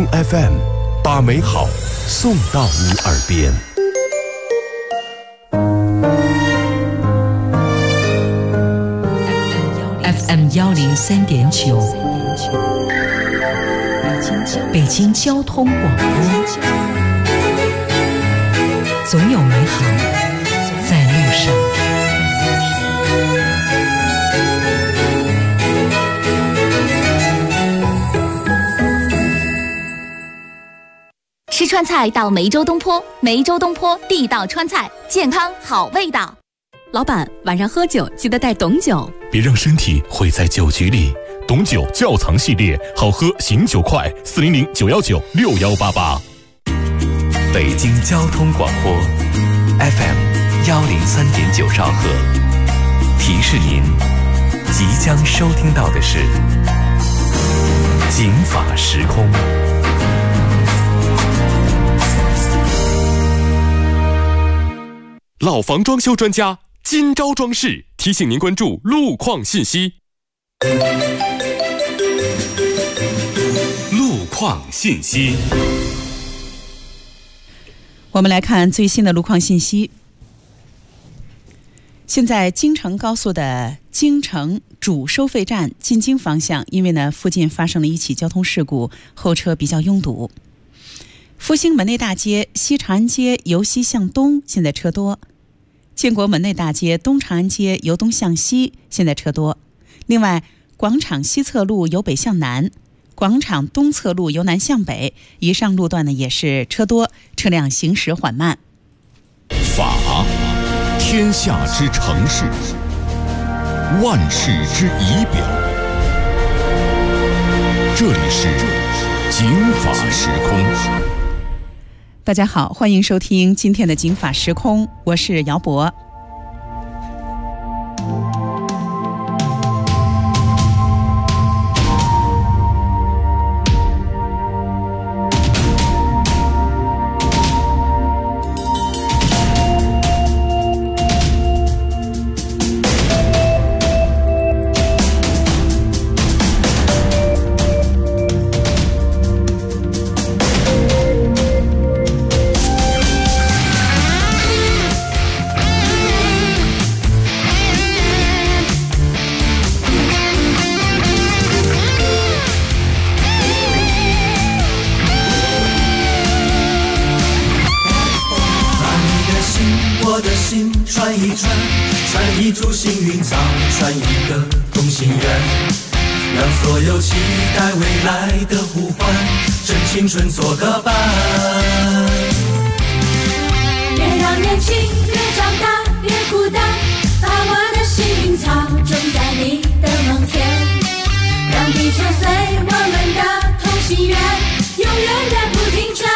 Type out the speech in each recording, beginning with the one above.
FM， 把美好送到你耳边。 FM 103.9，北京交通广播，总有美好在路上。 吃川菜到梅州东坡，梅州东坡地道川菜，健康好味道。 老板，晚上喝酒记得带董酒， 别让身体毁在酒局里。董酒窖藏系列，好喝醒酒快，400-919-6188。 北京交通广播 FM 103.9兆赫，提示您即将收听到的是警法时空。 老房装修专家今朝装饰提醒您关注路况信息。路况信息， 我们来看最新的路况信息。现在京承高速的京承主收费站进京方向，因为呢附近发生了一起交通事故，后车比较拥堵。复兴门内大街西长安街由西向东，现在车多。建国门内大街东长安街由东向西，现在车多。另外，广场西侧路由北向南，广场东侧路由南向北，以上路段呢也是车多，车辆行驶缓慢。 法，天下之城市，万世之仪表。这里是警法时空。 大家好，欢迎收听今天的警法时空，我是姚博。 传一株幸运草，传一个同心圆，让所有期待未来的呼唤，趁青春做个伴。 别让年轻越长大越孤单，把我的幸运草种在你的梦田，让地球随我们的同心圆永远的不停转，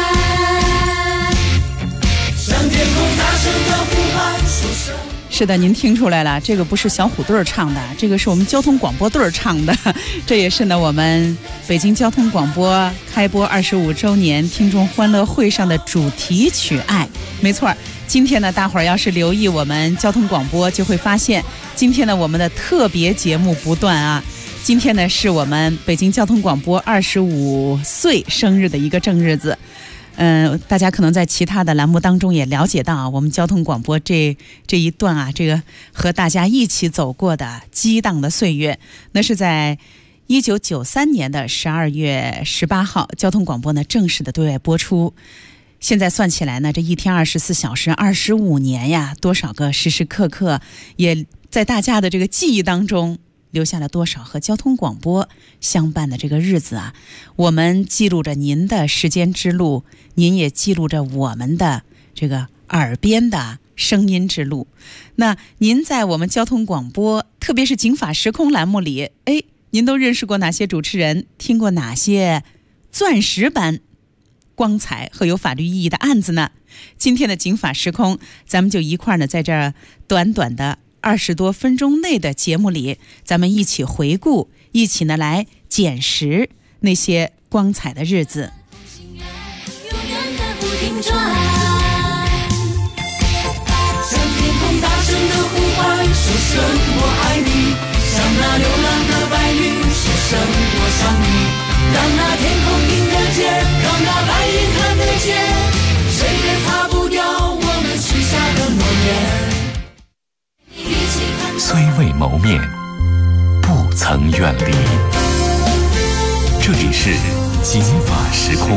向天空大声的呼喊说声。 是的，您听出来了，这个不是小虎队唱的，这个是我们交通广播队唱的。这也是呢我们北京交通广播开播25周年听众欢乐会上的主题曲《爱》。没错，今天呢大伙儿要是留意我们交通广播，就会发现今天呢我们的特别节目不断啊。今天呢是我们北京交通广播25岁生日的一个正日子。大家可能在其他的栏目当中也了解到啊，我们交通广播这一段啊，这个和大家一起走过的激荡的岁月，那是在1993年的12月18号，交通广播呢正式的对外播出。现在算起来呢，这一天24小时25年呀，多少个时时刻刻，也在大家的这个记忆当中留下了多少和交通广播相伴的这个日子啊！我们记录着您的时间之路，您也记录着我们的这个耳边的声音之路。那您在我们交通广播，特别是警法时空栏目里，您都认识过哪些主持人？听过哪些钻石般光彩和有法律意义的案子呢？今天的警法时空，咱们就一块儿呢，在这短短的20多分钟内的节目里，咱们一起回顾，一起呢来捡拾那些光彩的日子。 向天空大声的呼唤，说声我爱你，像那流浪的白云，说声我想你，让那天空听得见面，不曾远离。这里是警法时空。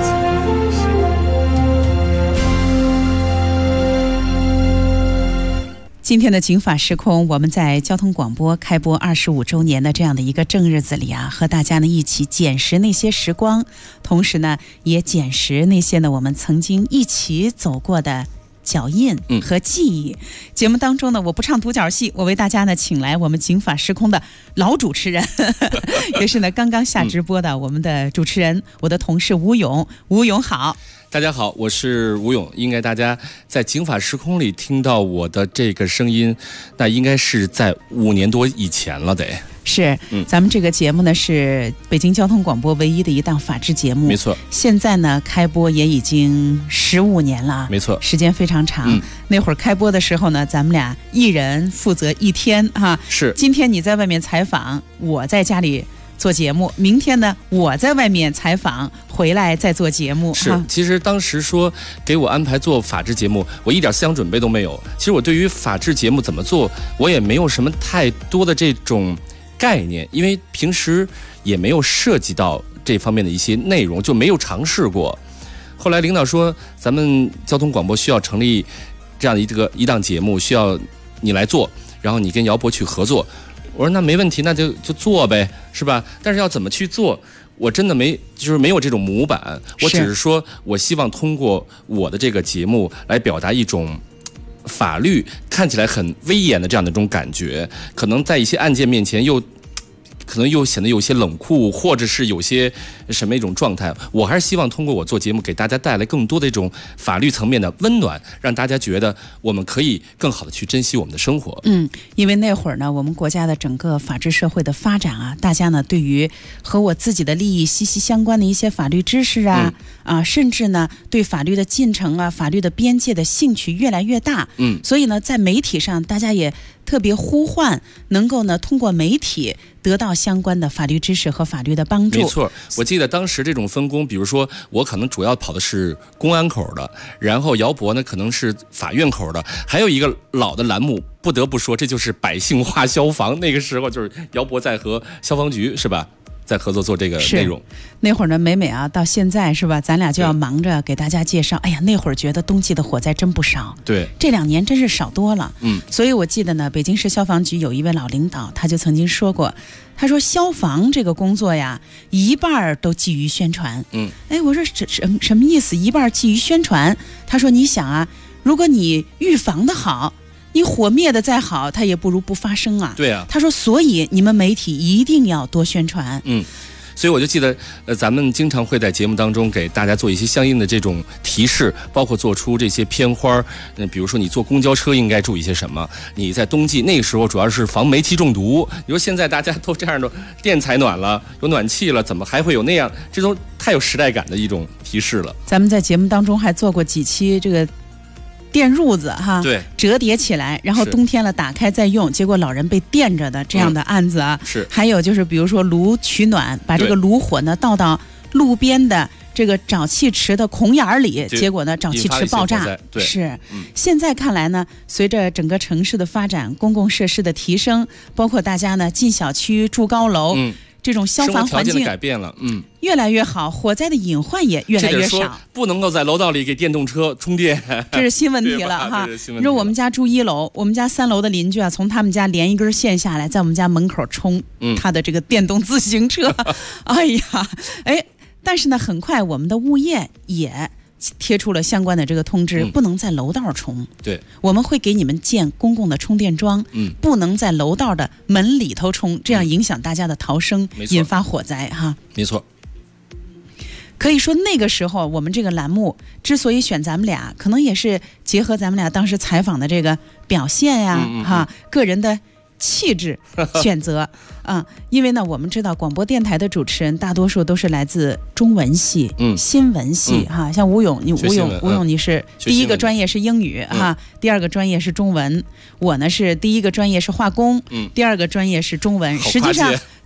今天的警法时空，我们在交通广播开播25周年的这样的一个正日子里啊，和大家呢一起捡拾那些时光，同时呢也捡拾那些呢我们曾经一起走过的脚印和记忆。节目当中呢，我不唱独角戏，我为大家呢请来我们警法时空的老主持人，也是呢刚刚下直播的我们的主持人，我的同事吴勇。吴勇好。 大家好，我是吴勇。应该大家在警法时空里听到我的这个声音，那应该是在5年多以前了得。 是，咱们这个节目呢是北京交通广播唯一的一档法制节目， 没错。 现在呢开播也已经15年了， 没错， 时间非常长。那会儿开播的时候呢，咱们俩一人负责1天哈。 是。 今天你在外面采访，我在家里做节目，明天呢我在外面采访，回来再做节目。 是，其实当时说给我安排做法制节目，我一点思想准备都没有。其实我对于法制节目怎么做，我也没有什么太多的这种概念，因为平时也没有涉及到这方面的一些内容，就没有尝试过。后来领导说咱们交通广播需要成立这样的一档节目，需要你来做，然后你跟姚博去合作。我说那没问题，那就做呗，是吧？但是要怎么去做，我真的没有这种模板。我只是说我希望通过我的这个节目来表达一种法律看起来很威严的这样的一种感觉，可能在一些案件面前可能又显得有些冷酷，或者是有些什么一种状态。我还是希望通过我做节目给大家带来更多的一种法律层面的温暖，让大家觉得我们可以更好的去珍惜我们的生活。 因为那会儿呢，我们国家的整个法治社会的发展啊，大家呢对于和我自己的利益息息相关的一些法律知识甚至呢对法律的进程啊、法律的边界的兴趣越来越大。所以呢，在媒体上大家也特别呼唤能够呢通过媒体得到相关的法律知识和法律的帮助。 没错，我记得当时这种分工，比如说我可能主要跑的是公安口的，然后姚博呢可能是法院口的，还有一个老的栏目，不得不说这就是百姓话消防。那个时候就是姚博在和消防局是吧在合作做这个内容。 那会儿呢，每啊到现在是吧，咱俩就要忙着给大家介绍。哎呀，那会儿觉得冬季的火灾真不少， 对， 这2年真是少多了。所以我记得呢，北京市消防局有一位老领导，他就曾经说过，他说消防这个工作呀，一半都基于宣传。我说什么意思？一半基于宣传？他说你想啊，如果你预防的好，你火灭的再好，它也不如不发生啊。 对啊， 他说，所以你们媒体一定要多宣传。 所以我就记得，咱们经常会在节目当中给大家做一些相应的这种提示，包括做出这些片花。比如说你坐公交车应该注意些什么？你在冬季那个时候主要是防煤气中毒。你说现在大家都这样的电采暖了，有暖气了，怎么还会有那样？这都太有时代感的一种提示了。 咱们在节目当中还做过几期这个电褥子哈， 对， 折叠起来，然后冬天了打开再用，结果老人被电着的这样的案子啊。 是。还有就是比如说炉取暖，把这个炉火呢倒到路边的这个沼气池的孔眼里，结果呢沼气池爆炸。 对， 是。现在看来呢，随着整个城市的发展，公共设施的提升，包括大家呢进小区住高楼，这种消防环境的改变了， 越来越好，火灾的隐患也越来越少。 不能够在楼道里给电动车充电， 这是新问题了哈。你说我们家住1楼，我们家3楼的邻居啊，从他们家连一根线下来，在我们家门口充他的这个电动自行车。哎呀，但是呢，很快我们的物业也贴出了相关的这个通知，不能在楼道充。 对， 我们会给你们建公共的充电桩，不能在楼道的门里头充，这样影响大家的逃生，引发火灾哈。 没错。 可以说那个时候我们这个栏目之所以选咱们俩，可能也是结合咱们俩当时采访的这个表现呀，个人的气质选择。因为呢，我们知道广播电台的主持人大多数都是来自中文系、新闻系哈。像吴勇，吴勇你是第一个专业是英语哈，第二个专业是中文。我呢是第一个专业是化工，第二个专业是中文。实际上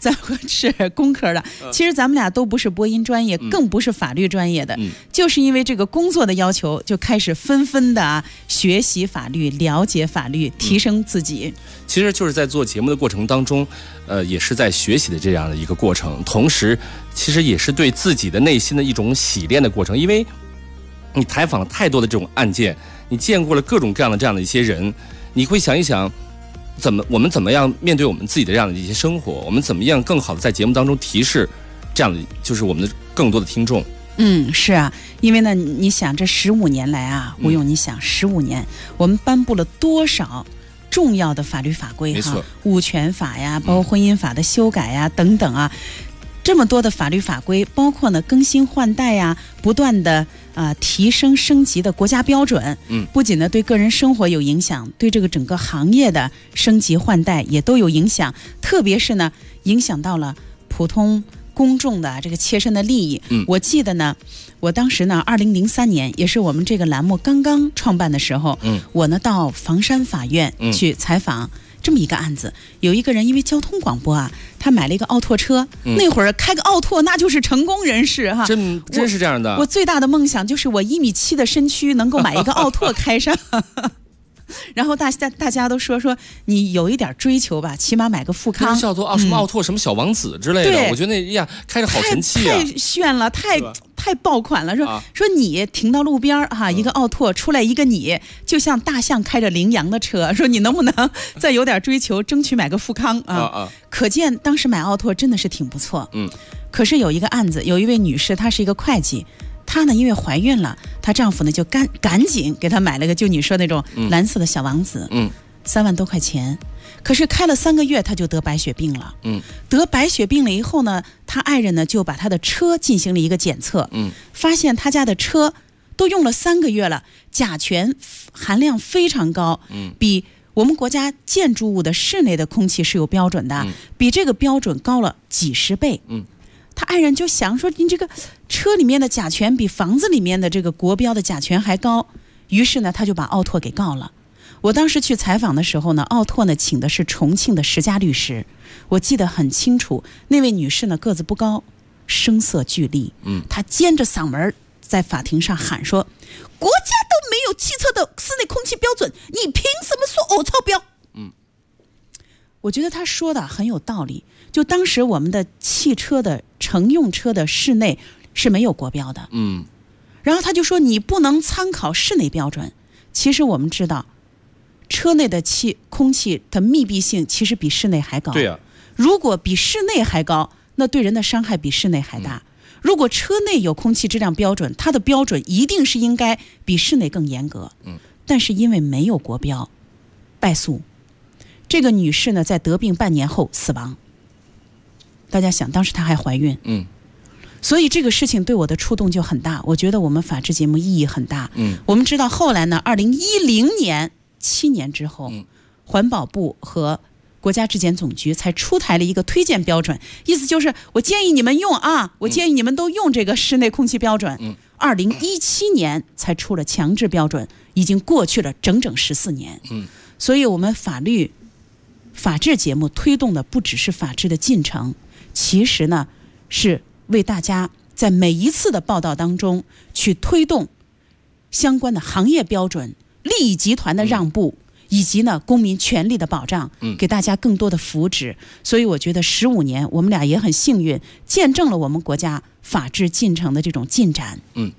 是工科的。其实咱们俩都不是播音专业，更不是法律专业的，就是因为这个工作的要求，就开始纷纷的学习法律、了解法律，提升自己。 其实就是在做节目的过程当中，也是在学习的这样的一个过程，同时其实也是对自己的内心的一种洗练的过程，因为你采访了太多的这种案件，你见过了各种各样的这样的一些人，你会想一想，我们怎么样面对我们自己的这样的一些生活，我们怎么样更好的在节目当中提示这样的就是我们的更多的听众。 是啊，因为呢，你想这15年来啊，吴勇，你想15年，我们颁布了多少重要的法律法规哈，物权法呀，包括婚姻法的修改呀，等等啊，这么多的法律法规，包括呢更新换代呀，不断的提升升级的国家标准，不仅呢对个人生活有影响，对这个整个行业的升级换代也都有影响，特别是呢影响到了普通公众的这个切身的利益。我记得呢，我当时呢2003年也是我们这个栏目刚刚创办的时候，我呢到房山法院去采访这么一个案子，有一个人因为交通广播啊，他买了一个奥拓车，那会儿开个奥拓那就是成功人士哈， 真是这样的。 我最大的梦想就是我1.7米的身躯能够买一个奥拓开上。然后大家都说你有一点追求吧，起码买个富康， 叫做什么奥拓什么小王子之类的，我觉得那呀开着好神气啊， 太炫了，太爆款了。说你停到路边哈，一个奥拓出来一个你，就像大象开着羚羊的车，说你能不能再有点追求，争取买个富康啊？可见当时买奥拓真的是挺不错。可是有一个案子，有一位女士，她是一个会计。她呢，因为怀孕了，她丈夫呢就赶紧给她买了个，就你说那种蓝色的小王子，3万多块钱。可是开了3个月，她就得白血病了。得白血病了以后呢，她爱人呢就把她的车进行了一个检测，发现她家的车都用了3个月了，甲醛含量非常高，比我们国家建筑物的室内的空气是有标准的，比这个标准高了几10倍。他爱人就想说，你这个车里面的甲醛比房子里面的这个国标的甲醛还高，于是呢他就把奥拓给告了。我当时去采访的时候呢，奥拓呢请的是重庆的10佳律师，我记得很清楚，那位女士呢个子不高，声色俱厉，她尖着嗓门在法庭上喊说，国家都没有汽车的室内空气标准，你凭什么说我超标？我觉得他说的很有道理，就当时我们的汽车的乘用车的室内是没有国标的，然后他就说你不能参考室内标准。其实我们知道，车内的空气的密闭性其实比室内还高。对啊，如果比室内还高，那对人的伤害比室内还大。如果车内有空气质量标准，它的标准一定是应该比室内更严格。但是因为没有国标，败诉。这个女士呢，在得病半年后死亡。大家想，当时她还怀孕，所以这个事情对我的触动就很大。我觉得我们法制节目意义很大。我们知道后来呢，2010年7年之后，环保部和国家质检总局才出台了一个推荐标准，意思就是我建议你们用啊，我建议你们都用这个室内空气标准。2017年才出了强制标准，已经过去了整整14年。所以我们法治节目推动的不只是法治的进程，其实呢是为大家在每一次的报道当中去推动相关的行业标准、利益集团的让步，以及呢公民权利的保障，给大家更多的福祉。所以我觉得15年我们俩也很幸运，见证了我们国家法治进程的这种进展。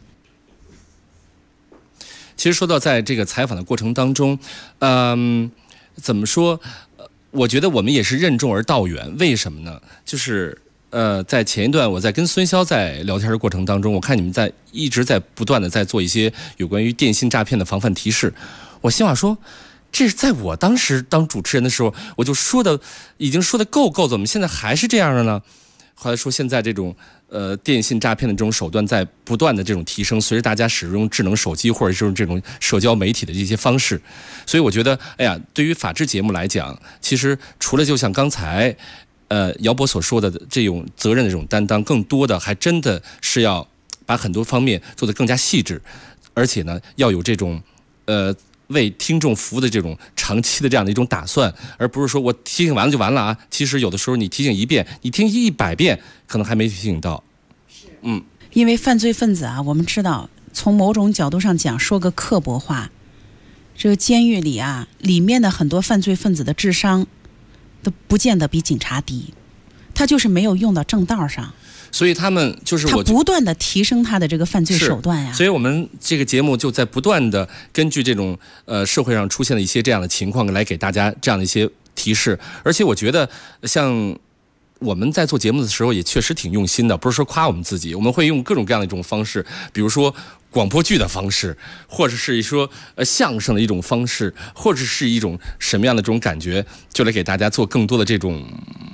其实说到在这个采访的过程当中，怎么说？我觉得我们也是任重而道远。为什么呢？就是在前一段我在跟孙骁在聊天的过程当中，我看你们一直在不断的在做一些有关于电信诈骗的防范提示。我心话说，这是在我当时当主持人的时候，我就已经说的够，怎么现在还是这样的呢？后来说现在这种电信诈骗的这种手段在不断的这种提升，随着大家使用智能手机或者是这种社交媒体的这些方式，所以我觉得，对于法制节目来讲，其实除了就像刚才姚博所说的这种责任的这种担当，更多的还真的是要把很多方面做得更加细致，而且呢要有这种为听众服务的这种长期的这样的一种打算，而不是说我提醒完了就完了啊。其实有的时候你提醒1遍，你听100遍，可能还没提醒到。 因为犯罪分子啊，我们知道，从某种角度上讲，说个刻薄话，这个监狱里啊，里面的很多犯罪分子的智商都不见得比警察低，他就是没有用到正道上。 所以他们就是他不断的提升他的这个犯罪手段呀。 所以我们这个节目就在不断的根据这种社会上出现的一些这样的情况来给大家这样的一些提示。而且我觉得像我们在做节目的时候也确实挺用心的，不是说夸我们自己，我们会用各种各样的一种方式，比如说广播剧的方式，或者是说相声的一种方式，或者是一种什么样的这种感觉，就来给大家做更多的这种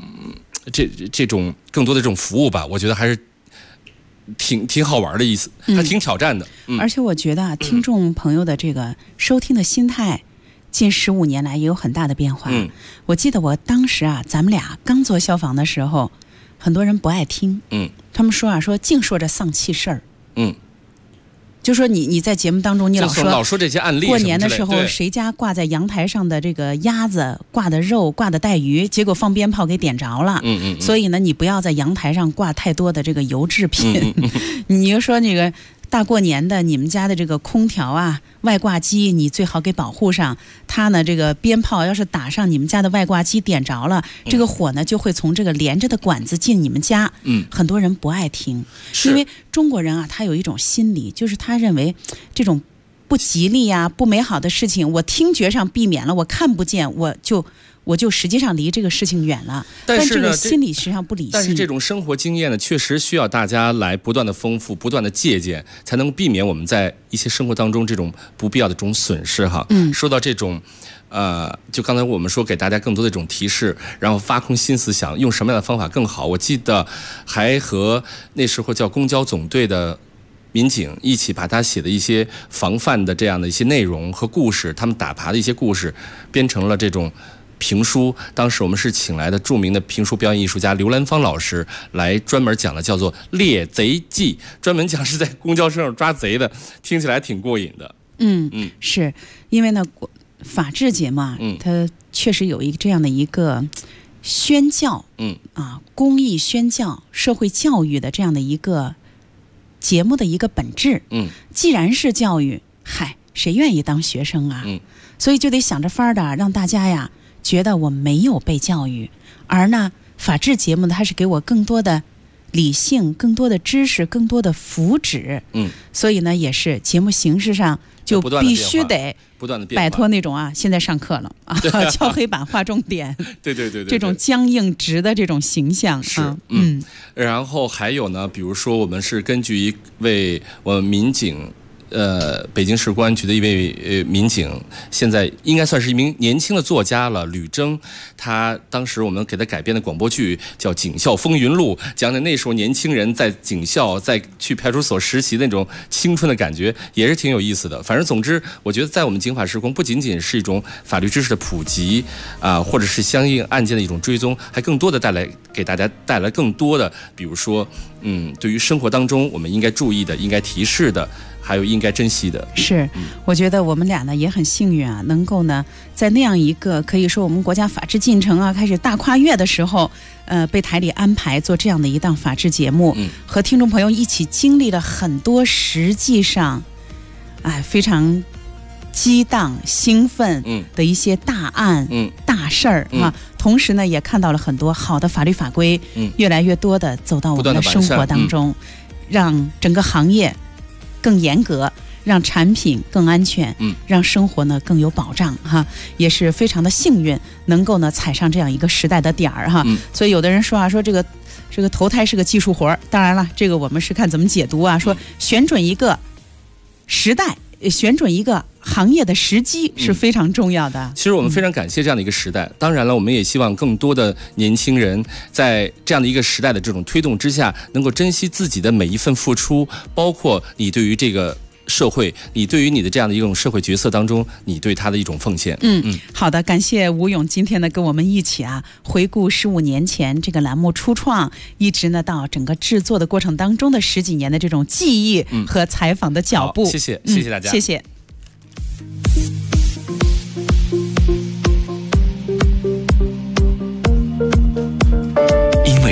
更多的这种服务吧。我觉得还是挺好玩的意思，还挺挑战的。 而且我觉得啊，听众朋友的这个收听的心态近15年来也有很大的变化。我记得我当时啊，咱们俩刚做消防的时候，很多人不爱听。他们说净说这丧气事儿。就说你在节目当中，你老说这些案例， 过年的时候谁家挂在阳台上的这个鸭子，挂的肉，挂的带鱼，结果放鞭炮给点着了。所以呢，你不要在阳台上挂太多的这个油制品。你就说那个大过年的，你们家的这个空调啊、外挂机，你最好给保护上。它呢，这个鞭炮要是打上你们家的外挂机，点着了，这个火呢就会从这个连着的管子进你们家。很多人不爱听，因为中国人啊，他有一种心理，就是他认为这种不吉利呀、不美好的事情，我听觉上避免了，我看不见，我就实际上离这个事情远了。但这个心理实际上不理性。 但是这种生活经验呢，确实需要大家来不断的丰富、不断的借鉴，才能避免我们在一些生活当中这种不必要的这种损失哈。说到这种，就刚才我们说给大家更多的这种提示，然后发空心思想用什么样的方法更好。我记得还和那时候叫公交总队的民警一起把他写的一些防范的这样的一些内容和故事，他们打耙的一些故事，编成了这种评书。当时我们是请来的著名的评书表演艺术家刘兰芳老师来专门讲的，叫做《猎贼记》，专门讲是在公交车上抓贼的，听起来挺过瘾的。 是因为呢，法制节目啊，它确实有这样的一个宣教，公益宣教、社会教育的这样的一个节目的一个本质。既然是教育，谁愿意当学生啊？所以就得想着法儿的让大家呀觉得我没有被教育，而呢，法制节目呢，它是给我更多的理性、更多的知识、更多的福祉。所以呢，也是节目形式上就必须得摆脱那种现在上课了敲黑板画重点， 对， 这种僵硬直的这种形象是。然后还有呢，比如说我们是根据一位我们民警。北京市公安局的一位民警，现在应该算是一名年轻的作家了，吕征。他当时我们给他改编的广播剧叫《警校风云录》，讲的那时候年轻人在警校、在去派出所实习那种青春的感觉，也是挺有意思的。反正总之，我觉得在我们警法时空，不仅仅是一种法律知识的普及或者是相应案件的一种追踪，还更多的给大家带来更多的，比如说，对于生活当中我们应该注意的、应该提示的。还有应该珍惜的。 是，我觉得我们俩呢也很幸运啊，能够呢在那样一个可以说我们国家法治进程开始大跨越的时候，被台里安排做这样的一档法治节目，和听众朋友一起经历了很多实际上非常激荡兴奋的一些大案大事儿同时呢也看到了很多好的法律法规越来越多的走到我们的生活当中，让整个行业更严格，让产品更安全，让生活呢更有保障也是非常的幸运，能够呢踩上这样一个时代的点儿所以有的人说说这个投胎是个技术活，当然了，这个我们是看怎么解读说选准一个时代，选准一个行业的时机是非常重要的。 其实我们非常感谢这样的一个时代，当然了，我们也希望更多的年轻人在这样的一个时代的这种推动之下，能够珍惜自己的每一份付出，包括你对于这个社会，你对于你的这样的一种社会角色当中，你对他的一种奉献。 好的，感谢吴勇今天呢跟我们一起回顾15年前这个栏目初创，一直呢到整个制作的过程当中的10几年的这种记忆和采访的脚步。 谢谢大家， 谢谢。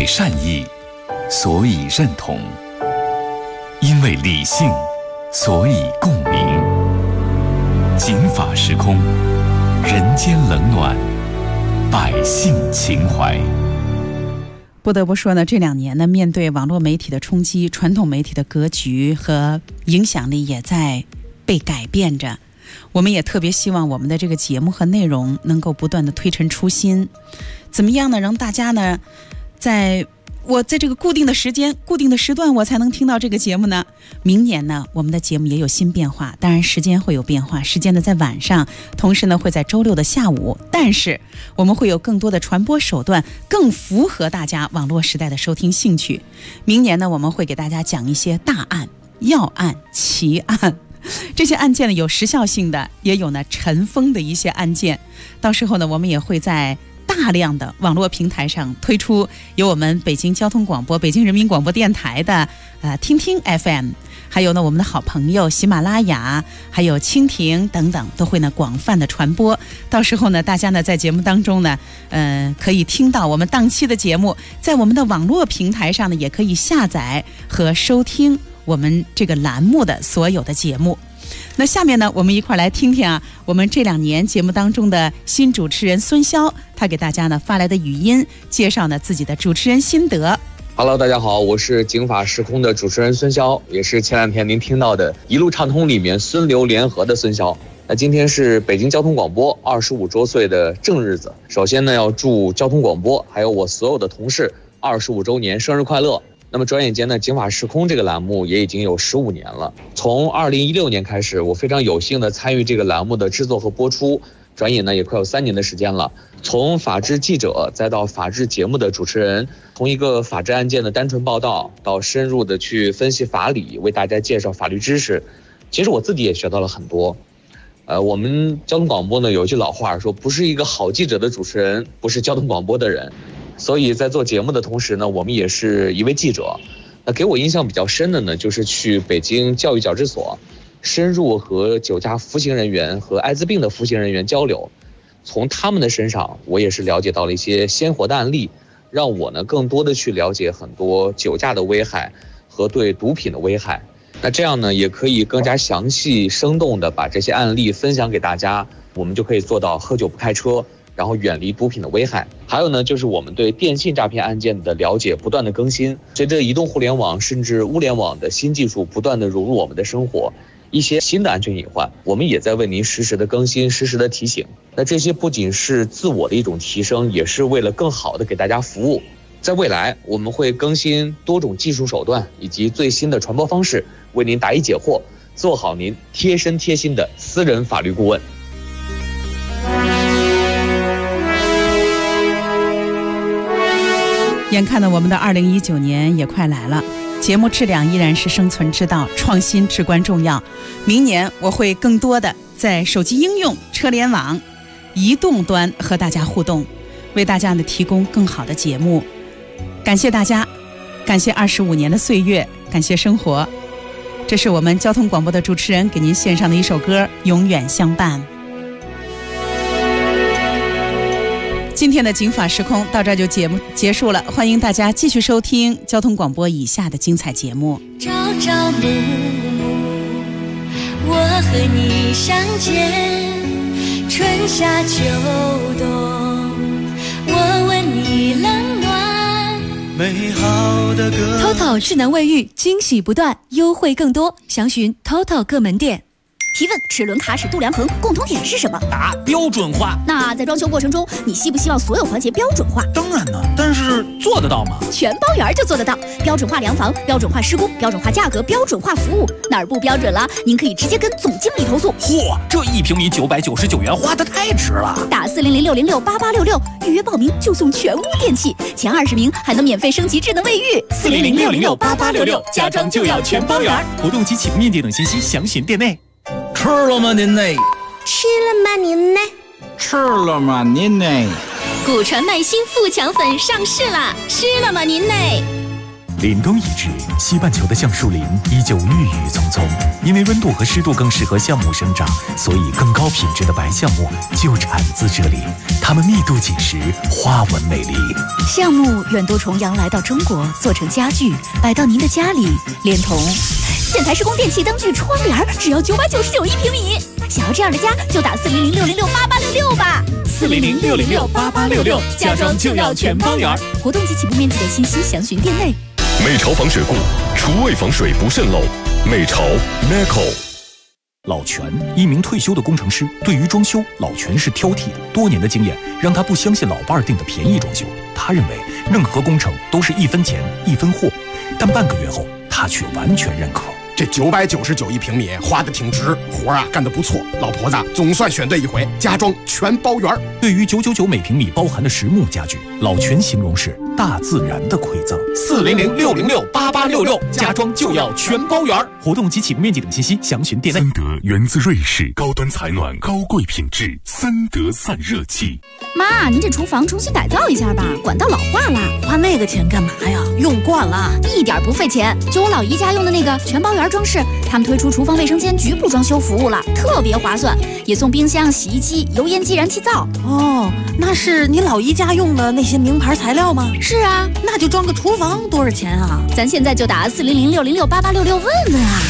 善意，所以认同；因为理性，所以共鸣。警法时空，人间冷暖，百姓情怀。 不得不说呢，这2年呢，面对网络媒体的冲击，传统媒体的格局和影响力也在被改变着。我们也特别希望我们的这个节目和内容能够不断的推陈出新。怎么样呢？让大家呢，在这个固定的时间、固定的时段，我才能听到这个节目呢。明年呢，我们的节目也有新变化，当然时间会有变化，时间呢在晚上，同时呢会在周6的下午，但是我们会有更多的传播手段，更符合大家网络时代的收听兴趣。明年呢，我们会给大家讲一些大案、要案、奇案。这些案件呢，有时效性的，也有呢尘封的一些案件。到时候呢，我们也会在大量的网络平台上推出由我们北京交通广播、北京人民广播电台的听听 FM， 还有呢我们的好朋友喜马拉雅，还有蜻蜓等等，都会呢广泛的传播。到时候呢，大家呢在节目当中呢，可以听到我们当期的节目，在我们的网络平台上呢，也可以下载和收听我们这个栏目的所有的节目。那下面呢，我们一块来听听我们这2年节目当中的新主持人孙骁，他给大家呢发来的语音，介绍呢自己的主持人心得。 Hello， 大家好，我是警法时空的主持人孙骁，也是前2天您听到的一路畅通里面孙刘联合的孙骁。那今天是北京交通广播25周岁的正日子，首先呢要祝交通广播还有我所有的同事25周年生日快乐。那么转眼间呢，警法时空这个栏目也已经有15年了。从2016年开始，我非常有幸的参与这个栏目的制作和播出，转眼呢也快有3年的时间了。从法制记者再到法制节目的主持人，从一个法制案件的单纯报道到深入的去分析法理，为大家介绍法律知识，其实我自己也学到了很多。我们交通广播呢有一句老话说，不是一个好记者的主持人，不是交通广播的人。所以在做节目的同时呢，我们也是一位记者。那给我印象比较深的呢，就是去北京教育矫治所，深入和酒驾服刑人员和艾滋病的服刑人员交流，从他们的身上，我也是了解到了一些鲜活的案例，让我呢更多的去了解很多酒驾的危害和对毒品的危害。那这样呢，也可以更加详细生动的把这些案例分享给大家，我们就可以做到喝酒不开车，然后远离毒品的危害。还有呢，就是我们对电信诈骗案件的了解不断的更新，随着移动互联网甚至物联网的新技术不断的融入我们的生活，一些新的安全隐患，我们也在为您实时的更新，实时的提醒。那这些不仅是自我的一种提升，也是为了更好的给大家服务。在未来，我们会更新多种技术手段以及最新的传播方式，为您答疑解惑，做好您贴身贴心的私人法律顾问。 眼看呢，我们的2019年也快来了，节目质量依然是生存之道，创新至关重要。明年我会更多的在手机应用、车联网、移动端和大家互动，为大家呢提供更好的节目。感谢大家，感谢25年的岁月，感谢生活。这是我们交通广播的主持人给您献上的一首歌《永远相伴》。今天的警法时空到这就节目结束了，欢迎大家继续收听交通广播以下的精彩节目。 朝朝暮暮，我和你相见，春夏秋冬，我问你冷暖。 美好的歌 TOTO 智能卫浴惊喜不断，优惠更多，详询 TOTO 各门店。 提问：齿轮卡、齿度量衡共同点是什么？ 答：标准化。 那在装修过程中，你希不希望所有环节标准化？ 当然呢，但是做得到吗？ 全包圆就做得到，标准化量房、标准化施工、标准化价格、标准化服务，哪儿不标准了？您可以直接跟总经理投诉。 嚯，这1平米999元花得太值了！ 打400-606-8866预约报名就送全屋电器，前20名还能免费升级智能卫浴。 400-606-8866，家装就要全包圆。活动及启动链接等信息详询店内。 吃了吗您呢？ 吃了吗您呢？ 吃了吗您呢？ 古传麦新富强粉上市啦！吃了吗您呢？ 凛冬已至，西半球的橡树林依旧郁郁葱葱。因为温度和湿度更适合橡木生长，所以更高品质的白橡木就产自这里。它们密度紧实，花纹美丽。 橡木远渡重洋来到中国，做成家具，摆到您的家里，连同建材施工电器灯具窗帘，只要999一平米。想要这样的家，就打400-606-8866吧。 400-606-8866，家装就要全包圆。 活动及起步面积的信息详询店内。 美潮防水固，厨卫防水不渗漏。美潮 Neco。 老全，一名退休的工程师，对于装修，老全是挑剔的。多年的经验让他不相信老伴儿订的便宜装修，他认为任何工程都是1分钱1分货。但半个月后，他却完全认可。 这999一平米花得挺值，活啊干得不错，老婆子总算选对一回，家装全包圆。 对于999每平米包含的实木家具，老全形容是大自然的馈赠。 400-606-8866，家装就要全包圆。 活动及起步面积等信息详询店内。 森德源自瑞士，高端采暖，高贵品质，森德散热器。 妈，您这厨房重新改造一下吧，管道老化了。 花那个钱干嘛呀？用惯了， 一点不费钱。就我老姨家用的那个全包圆装饰，他们推出厨房卫生间局部装修服务了，特别划算，也送冰箱、洗衣机、油烟机、燃气灶。 哦，那是你老姨家用的那些名牌材料吗？ 是啊， 那就装个厨房多少钱啊？ 咱现在就打400-606-8866问问啊。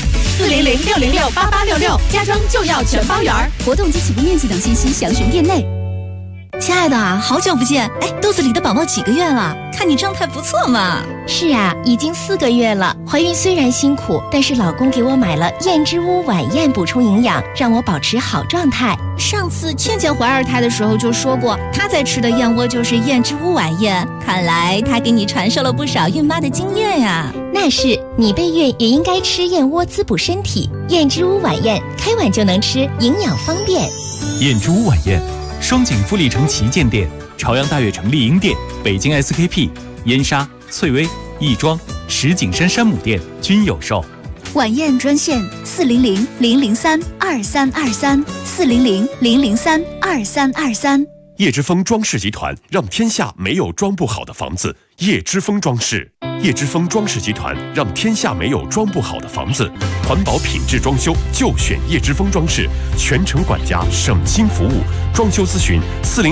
400-606-8866，家装就要全包圆。 活动及起步面积等信息详询店内。 亲爱的，好久不见！哎，肚子里的宝宝几个月了？看你状态不错嘛。 是啊，已经4个月了。怀孕虽然辛苦，但是老公给我买了燕之屋晚宴补充营养，让我保持好状态。上次倩倩怀2胎的时候就说过，她在吃的燕窝就是燕之屋晚宴。看来她给你传授了不少孕妈的经验呀。那是，你备孕也应该吃燕窝滋补身体。燕之屋晚宴，开碗就能吃，营养方便。 燕之屋晚宴。双井富力城旗舰店、朝阳大悦城丽婴店、北京 SKP、燕莎、翠微、亦庄、石景山山姆店均有售。 晚宴专线400-003-2323，400-003-2323。 叶之峰装饰集团让天下没有装不好的房子。叶之峰装饰，叶之峰装饰集团让天下没有装不好的房子。环保品质装修就选叶之峰装饰，全程管家，省心服务。装修咨询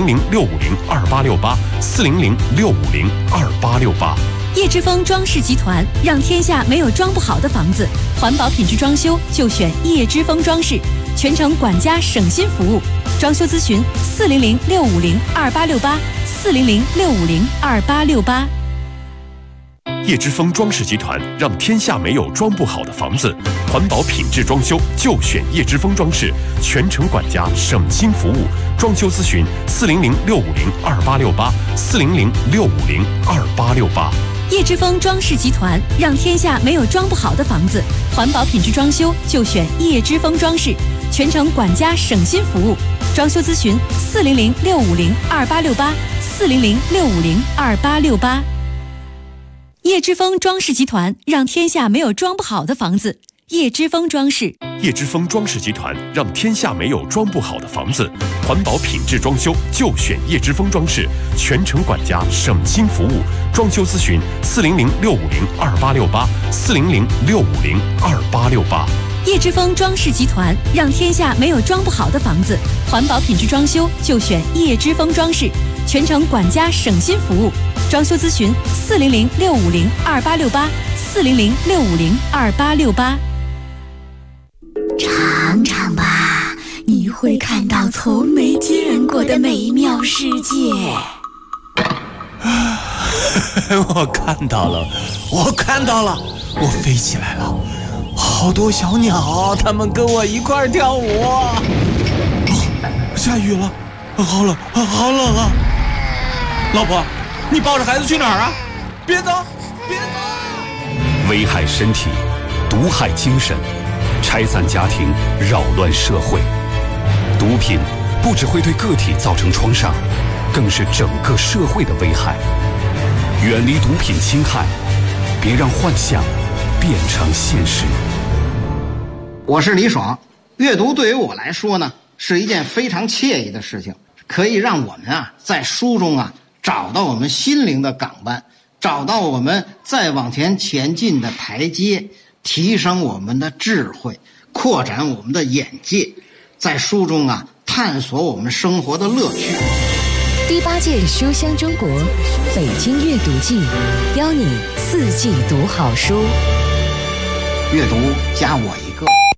400-650-2868，400-650-2868。 叶之峰装饰集团让天下没有装不好的房子。环保品质装修就选叶之峰装饰，全程管家，省心服务。装修咨询400-650-2868，400-650-2868。 叶之峰装饰集团让天下没有装不好的房子。环保品质装修就选叶之峰装饰，全程管家，省心服务。装修咨询400-650-2868，400-650-2868。 叶之峰装饰集团让天下没有装不好的房子。环保品质装修就选叶之峰装饰，全程管家，省心服务。装修咨询400-650-2868，400-650-2868。叶之峰装饰集团让天下没有装不好的房子。叶之峰装饰， 叶之峰装饰集团让天下没有装不好的房子。环保品质装修就选叶之峰装饰，全程管家，省心服务。装修咨询400-650-2868，400-650-2868。 叶之峰装饰集团让天下没有装不好的房子。环保品质装修就选叶之峰装饰，全程管家，省心服务。装修咨询400-650-2868，400-650-2868。 尝尝吧，你会看到从没见过的美妙世界。 我看到了，我飞起来了，好多小鸟，它们跟我一块跳舞。下雨了，好冷啊！老婆，你抱着孩子去哪儿啊？别走！ 危害身体，毒害精神，拆散家庭，扰乱社会。毒品不只会对个体造成创伤，更是整个社会的危害。远离毒品侵害，别让幻想变成现实。 我是李爽，阅读对于我来说呢，是一件非常惬意的事情，可以让我们在书中找到我们心灵的港湾， 找到我们再往前进的台阶，提升我们的智慧，扩展我们的眼界，在书中探索我们生活的乐趣。 第8届书香中国北京阅读季，邀你4季读好书。 阅读加我一个。